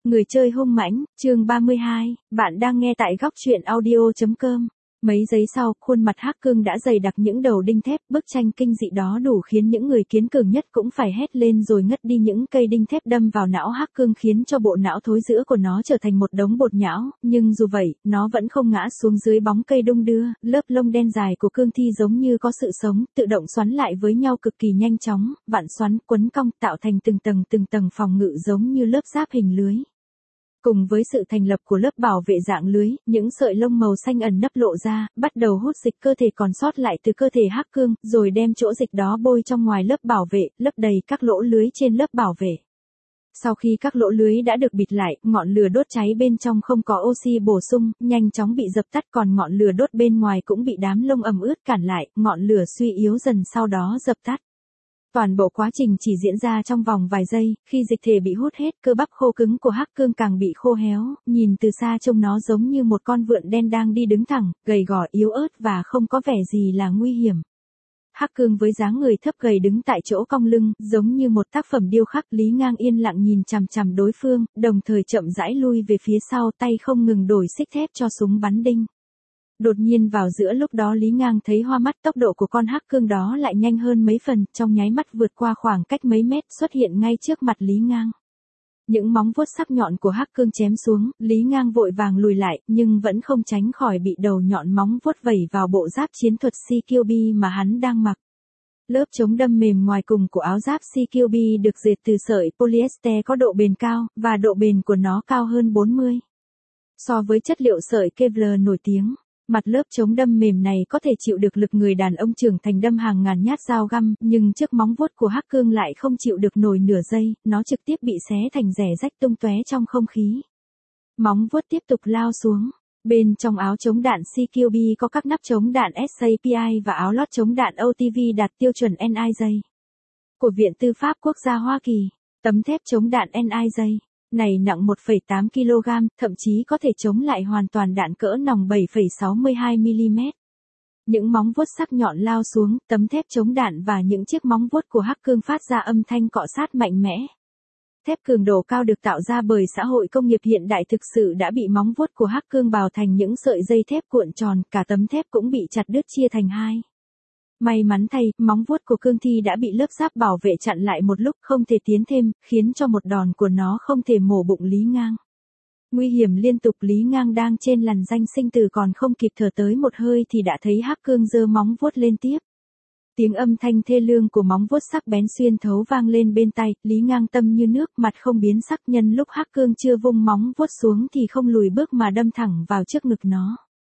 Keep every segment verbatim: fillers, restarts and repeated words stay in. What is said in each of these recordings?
Người chơi hung mãnh, chương ba mươi hai, bạn đang nghe tại góc truyện audio chấm com. Mấy giây sau, khuôn mặt Hắc Cương đã dày đặc những đầu đinh thép, bức tranh kinh dị đó đủ khiến những người kiến cường nhất cũng phải hét lên rồi ngất đi. Những cây đinh thép đâm vào não Hắc Cương khiến cho bộ não thối rữa của nó trở thành một đống bột nhão, nhưng dù vậy, nó vẫn không ngã xuống dưới bóng cây đung đưa, lớp lông đen dài của cương thi giống như có sự sống, tự động xoắn lại với nhau cực kỳ nhanh chóng, vặn xoắn, quấn cong, tạo thành từng tầng từng tầng phòng ngự giống như lớp giáp hình lưới. Cùng với sự thành lập của lớp bảo vệ dạng lưới, những sợi lông màu xanh ẩn nấp lộ ra, bắt đầu hút dịch cơ thể còn sót lại từ cơ thể Hắc Cương, rồi đem chỗ dịch đó bôi trong ngoài lớp bảo vệ, lấp đầy các lỗ lưới trên lớp bảo vệ. Sau khi các lỗ lưới đã được bịt lại, ngọn lửa đốt cháy bên trong không có oxy bổ sung, nhanh chóng bị dập tắt, còn ngọn lửa đốt bên ngoài cũng bị đám lông ẩm ướt cản lại, ngọn lửa suy yếu dần sau đó dập tắt. Toàn bộ quá trình chỉ diễn ra trong vòng vài giây, khi dịch thể bị hút hết, cơ bắp khô cứng của Hắc Cương càng bị khô héo, nhìn từ xa trông nó giống như một con vượn đen đang đi đứng thẳng, gầy gò yếu ớt và không có vẻ gì là nguy hiểm. Hắc Cương với dáng người thấp gầy đứng tại chỗ cong lưng, giống như một tác phẩm điêu khắc. Lý Ngang yên lặng nhìn chằm chằm đối phương, đồng thời chậm rãi lui về phía sau, tay không ngừng đổi xích thép cho súng bắn đinh. Đột nhiên vào giữa lúc đó Lý Ngang thấy hoa mắt, tốc độ của con Hắc Cương đó lại nhanh hơn mấy phần, trong nháy mắt vượt qua khoảng cách mấy mét, xuất hiện ngay trước mặt Lý Ngang. Những móng vuốt sắc nhọn của Hắc Cương chém xuống, Lý Ngang vội vàng lùi lại, nhưng vẫn không tránh khỏi bị đầu nhọn móng vuốt vẩy vào bộ giáp chiến thuật xê quy bê mà hắn đang mặc. Lớp chống đâm mềm ngoài cùng của áo giáp xê quy bê được dệt từ sợi polyester có độ bền cao, và độ bền của nó cao hơn bốn mươi. So với chất liệu sợi Kevlar nổi tiếng. Mặt lớp chống đâm mềm này có thể chịu được lực người đàn ông trưởng thành đâm hàng ngàn nhát dao găm, nhưng chiếc móng vuốt của Hắc Cương lại không chịu được nổi nửa giây, nó trực tiếp bị xé thành rẻ rách tung tóe trong không khí. Móng vuốt tiếp tục lao xuống. Bên trong áo chống đạn xê quy bê có các nắp chống đạn ét a pê i và áo lót chống đạn ô tê vê đạt tiêu chuẩn en i gi của Viện Tư pháp Quốc gia Hoa Kỳ. Tấm thép chống đạn en i gi này nặng một phẩy tám ki lô gam, thậm chí có thể chống lại hoàn toàn đạn cỡ nòng bảy phẩy sáu mươi hai mi li mét. Những móng vuốt sắc nhọn lao xuống, tấm thép chống đạn và những chiếc móng vuốt của Hắc Cương phát ra âm thanh cọ sát mạnh mẽ. Thép cường độ cao được tạo ra bởi xã hội công nghiệp hiện đại thực sự đã bị móng vuốt của Hắc Cương bào thành những sợi dây thép cuộn tròn, cả tấm thép cũng bị chặt đứt chia thành hai. May mắn thay, móng vuốt của cương thi đã bị lớp giáp bảo vệ chặn lại một lúc, không thể tiến thêm, khiến cho một đòn của nó không thể mổ bụng Lý Ngang. Nguy hiểm liên tục, Lý Ngang đang trên lằn ranh sinh tử còn không kịp thở tới một hơi thì đã thấy Hắc Cương giơ móng vuốt lên tiếp. Tiếng âm thanh thê lương của móng vuốt sắc bén xuyên thấu vang lên bên tai, Lý Ngang tâm như nước, mặt không biến sắc. Nhân lúc Hắc Cương chưa vung móng vuốt xuống thì không lùi bước mà đâm thẳng vào trước ngực nó.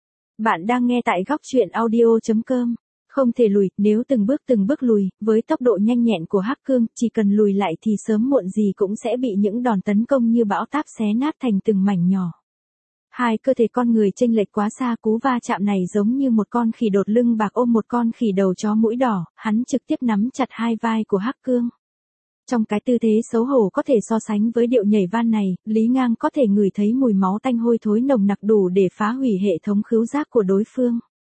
Bạn đang nghe tại góc truyện audio chấm com. Không thể lùi, nếu từng bước từng bước lùi, với tốc độ nhanh nhẹn của Hắc Cương, chỉ cần lùi lại thì sớm muộn gì cũng sẽ bị những đòn tấn công như bão táp xé nát thành từng mảnh nhỏ. Hai cơ thể con người chênh lệch quá xa, cú va chạm này giống như một con khỉ đột lưng bạc ôm một con khỉ đầu chó mũi đỏ, hắn trực tiếp nắm chặt hai vai của Hắc Cương. Trong cái tư thế xấu hổ có thể so sánh với điệu nhảy van này, Lý Ngang có thể ngửi thấy mùi máu tanh hôi thối nồng nặc đủ để phá hủy hệ thống khứu giác của đối phương.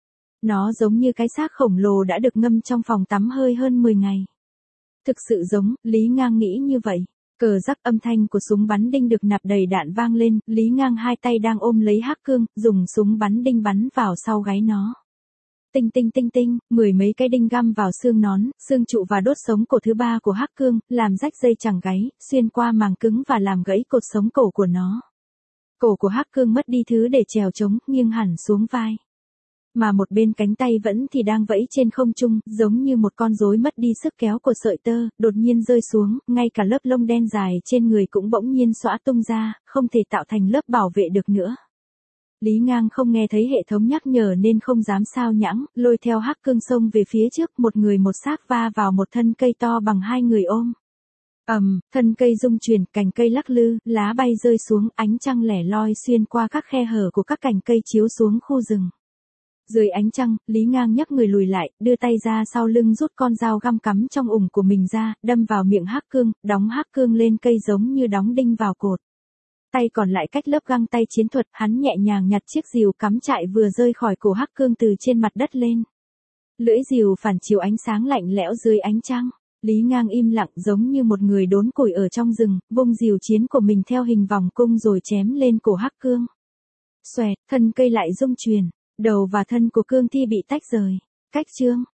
Nó giống như cái xác khổng lồ đã được ngâm trong phòng tắm hơi hơn mười ngày. Thực sự giống, Lý Ngang nghĩ như vậy. Cờ rắc, âm thanh của súng bắn đinh được nạp đầy đạn vang lên, Lý Ngang hai tay đang ôm lấy Hắc Cương, dùng súng bắn đinh bắn vào sau gáy nó. Tinh tinh tinh tinh, mười mấy cái đinh găm vào xương nón, xương trụ và đốt sống cổ thứ ba của Hắc Cương, làm rách dây chằng gáy, xuyên qua màng cứng và làm gãy cột sống cổ của nó. Cổ của Hắc Cương mất đi thứ để trèo trống, nghiêng hẳn xuống vai. Mà một bên cánh tay vẫn thì đang vẫy trên không trung, giống như một con rối mất đi sức kéo của sợi tơ, đột nhiên rơi xuống, ngay cả lớp lông đen dài trên người cũng bỗng nhiên xõa tung ra, không thể tạo thành lớp bảo vệ được nữa. Lý Ngang không nghe thấy hệ thống nhắc nhở nên không dám sao nhãng, lôi theo Hắc Cương xông về phía trước, một người một xác va vào một thân cây to bằng hai người ôm. Ầm, um, thân cây rung chuyển, cành cây lắc lư, lá bay rơi xuống, ánh trăng lẻ loi xuyên qua các khe hở của các cành cây chiếu xuống khu rừng. Dưới ánh trăng, Lý Ngang nhấc người lùi lại, đưa tay ra sau lưng rút con dao găm cắm trong ủng của mình ra, đâm vào miệng Hắc Cương, đóng Hắc Cương lên cây giống như đóng đinh vào cột. Tay còn lại cách lớp găng tay chiến thuật, hắn nhẹ nhàng nhặt chiếc rìu cắm trại vừa rơi khỏi cổ Hắc Cương từ trên mặt đất lên. Lưỡi rìu phản chiếu ánh sáng lạnh lẽo dưới ánh trăng. Lý Ngang im lặng giống như một người đốn củi ở trong rừng, vung diều chiến của mình theo hình vòng cung rồi chém lên cổ Hắc Cương. Xoẹt, thân cây lại rung chuyển, đầu và thân của Cương Thi bị tách rời. Cách chương